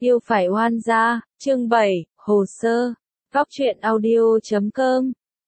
Yêu phải oan gia, chương 7, hồ sơ. Góc truyện audio.com.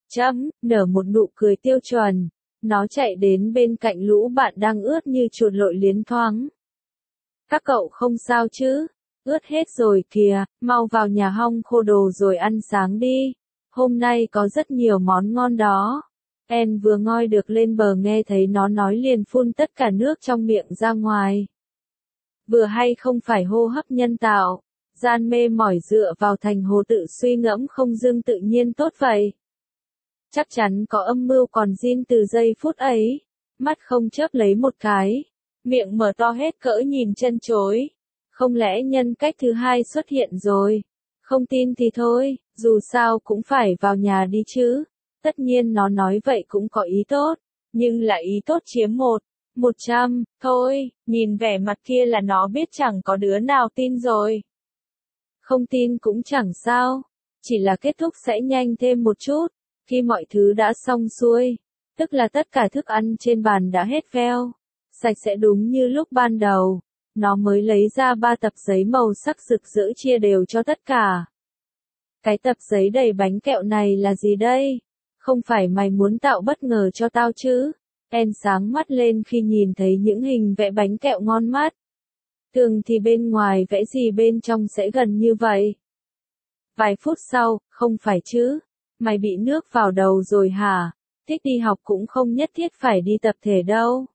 Nở một nụ cười tiêu chuẩn. Nó chạy đến bên cạnh lũ bạn đang ướt như chuột lội liến thoáng. Các cậu không sao chứ? Ướt hết rồi kìa, mau vào nhà hong khô đồ rồi ăn sáng đi. Hôm nay có rất nhiều món ngon đó. En vừa ngoi được lên bờ nghe thấy nó nói liền phun tất cả nước trong miệng ra ngoài. Vừa hay không phải hô hấp nhân tạo. Gian mê mỏi dựa vào thành hồ tự suy ngẫm không dưng tự nhiên tốt vậy. Chắc chắn có âm mưu còn Jin từ giây phút ấy. Mắt không chớp lấy một cái. Miệng mở to hết cỡ nhìn chân chối. Không lẽ nhân cách thứ hai xuất hiện rồi? Không tin thì thôi, dù sao cũng phải vào nhà đi chứ. Tất nhiên nó nói vậy cũng có ý tốt. Nhưng là ý tốt chiếm 100, thôi, nhìn vẻ mặt kia là nó biết chẳng có đứa nào tin rồi. Không tin cũng chẳng sao, chỉ là kết thúc sẽ nhanh thêm một chút, khi mọi thứ đã xong xuôi, tức là tất cả thức ăn trên bàn đã hết veo, sạch sẽ đúng như lúc ban đầu, nó mới lấy ra 3 tập giấy màu sắc rực rỡ chia đều cho tất cả. Cái tập giấy đầy bánh kẹo này là gì đây? Không phải mày muốn tạo bất ngờ cho tao chứ? En sáng mắt lên khi nhìn thấy những hình vẽ bánh kẹo ngon mắt. Thường thì bên ngoài vẽ gì bên trong sẽ gần như vậy. Vài phút sau, không phải chứ? Mày bị nước vào đầu rồi hả? Thích đi học cũng không nhất thiết phải đi tập thể đâu.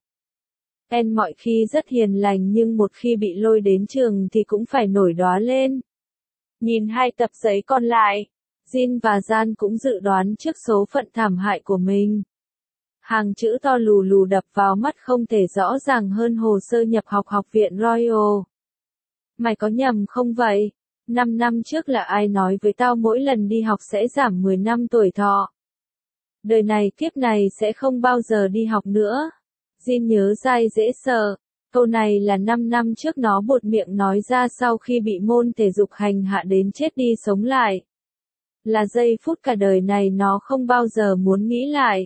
En mọi khi rất hiền lành nhưng một khi bị lôi đến trường thì cũng phải nổi đoá lên. Nhìn 2 tập giấy còn lại, Jin và Gian cũng dự đoán trước số phận thảm hại của mình. Hàng chữ to lù lù đập vào mắt không thể rõ ràng hơn hồ sơ nhập học Học viện Royal. Mày có nhầm không vậy? 5 năm trước là ai nói với tao mỗi lần đi học sẽ giảm 10 năm tuổi thọ? Đời này kiếp này sẽ không bao giờ đi học nữa. Jin nhớ dai dễ sợ. Câu này là 5 năm trước nó buột miệng nói ra sau khi bị môn thể dục hành hạ đến chết đi sống lại. Là giây phút cả đời này nó không bao giờ muốn nghĩ lại.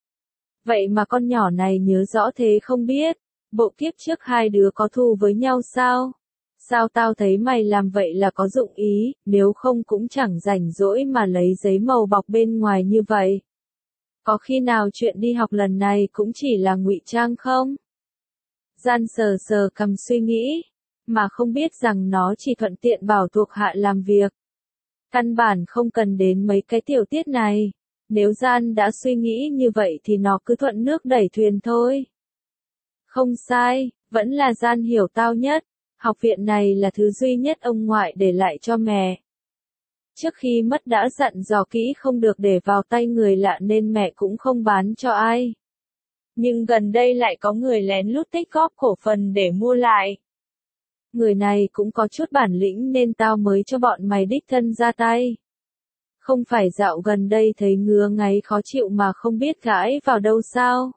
Vậy mà con nhỏ này nhớ rõ thế không biết, bộ kiếp trước hai đứa có thù với nhau sao? Sao tao thấy mày làm vậy là có dụng ý, nếu không cũng chẳng rảnh rỗi mà lấy giấy màu bọc bên ngoài như vậy. Có khi nào chuyện đi học lần này cũng chỉ là ngụy trang không? Gian sờ sờ cằm suy nghĩ, mà không biết rằng nó chỉ thuận tiện bảo thuộc hạ làm việc. Căn bản không cần đến mấy cái tiểu tiết này. Nếu Gian đã suy nghĩ như vậy thì nó cứ thuận nước đẩy thuyền thôi. Không sai, vẫn là Gian hiểu tao nhất. Học viện này là thứ duy nhất ông ngoại để lại cho mẹ. Trước khi mất đã dặn dò kỹ không được để vào tay người lạ nên mẹ cũng không bán cho ai. Nhưng gần đây lại có người lén lút tích góp cổ phần để mua lại. Người này cũng có chút bản lĩnh nên tao mới cho bọn mày đích thân ra tay. Không phải dạo gần đây thấy ngứa ngáy khó chịu mà không biết gãi vào đâu sao?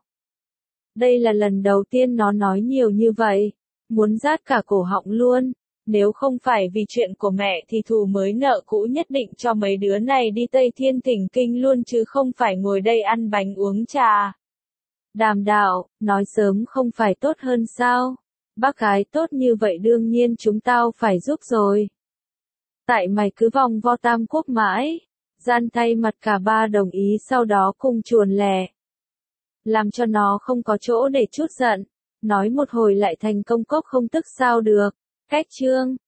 Đây là lần đầu tiên nó nói nhiều như vậy. Muốn rát cả cổ họng luôn. Nếu không phải vì chuyện của mẹ thì thù mới nợ cũ nhất định cho mấy đứa này đi Tây Thiên Thỉnh Kinh luôn chứ không phải ngồi đây ăn bánh uống trà. Đàm đạo, nói sớm không phải tốt hơn sao? Bác gái tốt như vậy đương nhiên chúng tao phải giúp rồi. Tại mày cứ vòng vo Tam Quốc mãi. Gian thay mặt cả ba đồng ý sau đó cùng chuồn lẻ. Làm cho nó không có chỗ để trút giận. Nói một hồi lại thành công cốc không tức sao được. Cách chương.